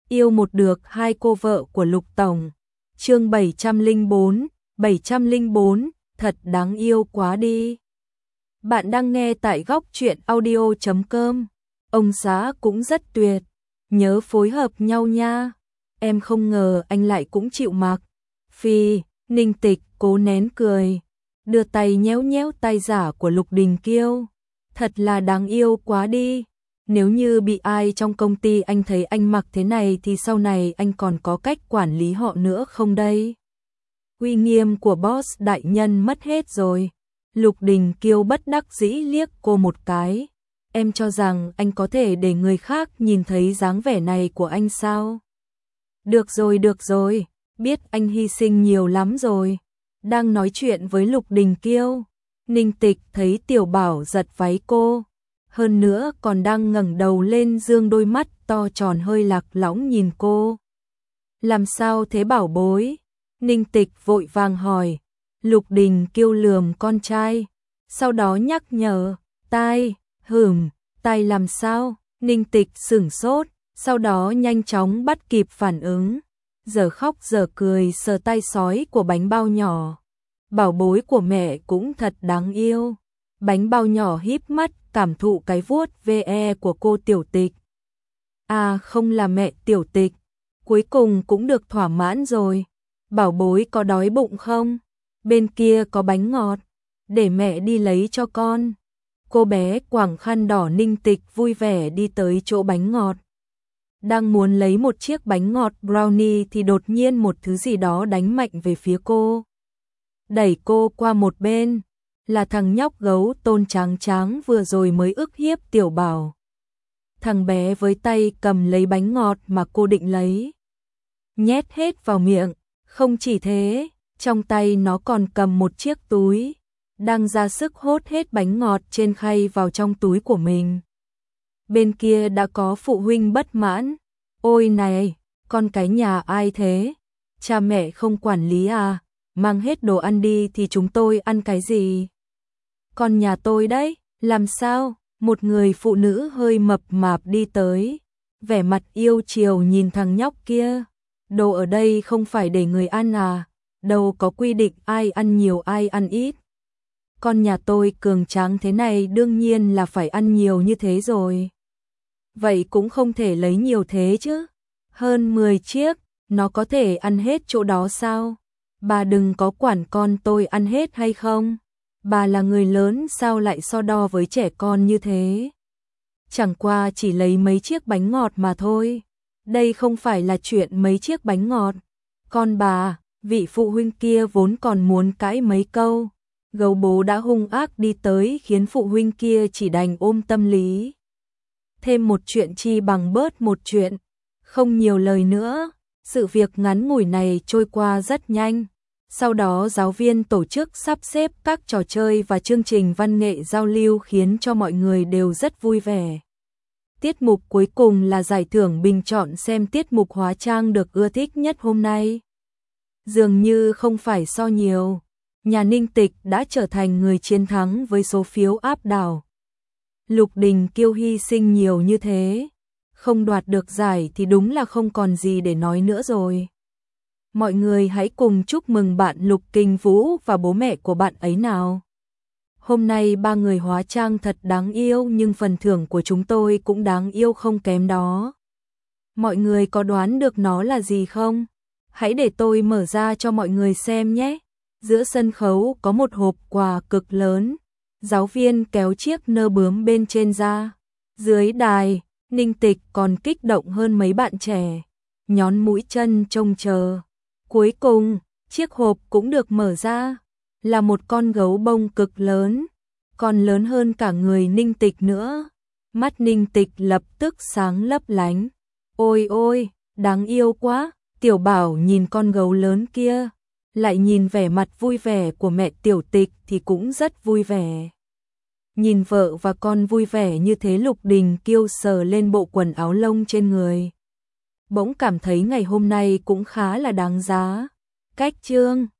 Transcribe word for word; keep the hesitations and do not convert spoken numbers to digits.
Yêu một được hai cô vợ của Lục Tổng. Chương bảy trăm lẻ bốn, bảy trăm lẻ bốn, thật đáng yêu quá đi. Bạn đang nghe tại góc truyện audio chấm com. Ông xã cũng rất tuyệt, nhớ phối hợp nhau nha. Em không ngờ anh lại cũng chịu mặc. Phi, Ninh Tịch cố nén cười, đưa tay nhéo nhéo tay giả của Lục Đình Kiêu. Thật là đáng yêu quá đi. Nếu như bị ai trong công ty anh thấy anh mặc thế này thì sau này anh còn có cách quản lý họ nữa không đây? Uy nghiêm của boss đại nhân mất hết rồi. Lục Đình Kiêu bất đắc dĩ liếc cô một cái. Em cho rằng anh có thể để người khác nhìn thấy dáng vẻ này của anh sao? Được rồi, được rồi, biết anh hy sinh nhiều lắm rồi. Đang nói chuyện với Lục Đình Kiêu, Ninh Tịch thấy Tiểu Bảo giật váy cô. Hơn nữa còn đang ngẩng đầu lên dương đôi mắt to tròn hơi lạc lõng nhìn cô. Làm sao thế bảo bối? Ninh Tịch vội vàng hỏi. Lục Đình Kiêu lườm con trai, sau đó nhắc nhở, tai, hửm, tai làm sao? Ninh Tịch sửng sốt, sau đó nhanh chóng bắt kịp phản ứng, giờ khóc giờ cười sờ tay sói của bánh bao nhỏ. Bảo bối của mẹ cũng thật đáng yêu. Bánh bao nhỏ híp mắt cảm thụ cái vuốt ve của cô Tiểu Tịch. À không, là mẹ Tiểu Tịch, cuối cùng cũng được thỏa mãn rồi. Bảo bối có đói bụng không? Bên kia có bánh ngọt, để mẹ đi lấy cho con. Cô bé quàng khăn đỏ Ninh Tịch vui vẻ đi tới chỗ bánh ngọt. Đang muốn lấy một chiếc bánh ngọt brownie thì đột nhiên một thứ gì đó đánh mạnh về phía cô. Đẩy cô qua một bên, là thằng nhóc gấu Tôn trắng trắng vừa rồi mới ức hiếp Tiểu Bảo. Thằng bé với tay cầm lấy bánh ngọt mà cô định lấy, nhét hết vào miệng. Không chỉ thế, trong tay nó còn cầm một chiếc túi, đang ra sức hốt hết bánh ngọt trên khay vào trong túi của mình. Bên kia đã có phụ huynh bất mãn. Ôi này, con cái nhà ai thế? Cha mẹ không quản lý à? Mang hết đồ ăn đi thì chúng tôi ăn cái gì? Con nhà tôi đấy, làm sao? Một người phụ nữ hơi mập mạp đi tới, vẻ mặt yêu chiều nhìn thằng nhóc kia. Đồ ở đây không phải để người ăn à? Đâu có quy định ai ăn nhiều ai ăn ít. Con nhà tôi cường tráng thế này đương nhiên là phải ăn nhiều như thế rồi. Vậy cũng không thể lấy nhiều thế chứ. Hơn mười chiếc, nó có thể ăn hết chỗ đó sao? Bà đừng có quản con tôi ăn hết hay không? Bà là người lớn sao lại so đo với trẻ con như thế? Chẳng qua chỉ lấy mấy chiếc bánh ngọt mà thôi. Đây không phải là chuyện mấy chiếc bánh ngọt. Con bà, vị phụ huynh kia vốn còn muốn cãi mấy câu. Gấu bố đã hung ác đi tới khiến phụ huynh kia chỉ đành ôm tâm lý. Thêm một chuyện chi bằng bớt một chuyện. Không nhiều lời nữa, sự việc ngắn ngủi này trôi qua rất nhanh. Sau đó giáo viên tổ chức sắp xếp các trò chơi và chương trình văn nghệ giao lưu khiến cho mọi người đều rất vui vẻ. Tiết mục cuối cùng là giải thưởng bình chọn xem tiết mục hóa trang được ưa thích nhất hôm nay. Dường như không phải so nhiều, nhà Ninh Tịch đã trở thành người chiến thắng với số phiếu áp đảo. Lục Đình Kiêu hy sinh nhiều như thế, không đoạt được giải thì đúng là không còn gì để nói nữa rồi. Mọi người hãy cùng chúc mừng bạn Lục Kinh Vũ và bố mẹ của bạn ấy nào. Hôm nay ba người hóa trang thật đáng yêu nhưng phần thưởng của chúng tôi cũng đáng yêu không kém đó. Mọi người có đoán được nó là gì không? Hãy để tôi mở ra cho mọi người xem nhé. Giữa sân khấu có một hộp quà cực lớn. Giáo viên kéo chiếc nơ bướm bên trên ra. Dưới đài, Ninh Tịch còn kích động hơn mấy bạn trẻ, nhón mũi chân trông chờ. Cuối cùng, chiếc hộp cũng được mở ra, là một con gấu bông cực lớn, còn lớn hơn cả người Ninh Tịch nữa. Mắt Ninh Tịch lập tức sáng lấp lánh. Ôi ôi, đáng yêu quá. Tiểu Bảo nhìn con gấu lớn kia, lại nhìn vẻ mặt vui vẻ của mẹ Tiểu Tịch thì cũng rất vui vẻ. Nhìn vợ và con vui vẻ như thế, Lục Đình Kiêu sờ lên bộ quần áo lông trên người. Bỗng cảm thấy ngày hôm nay cũng khá là đáng giá. Cách chương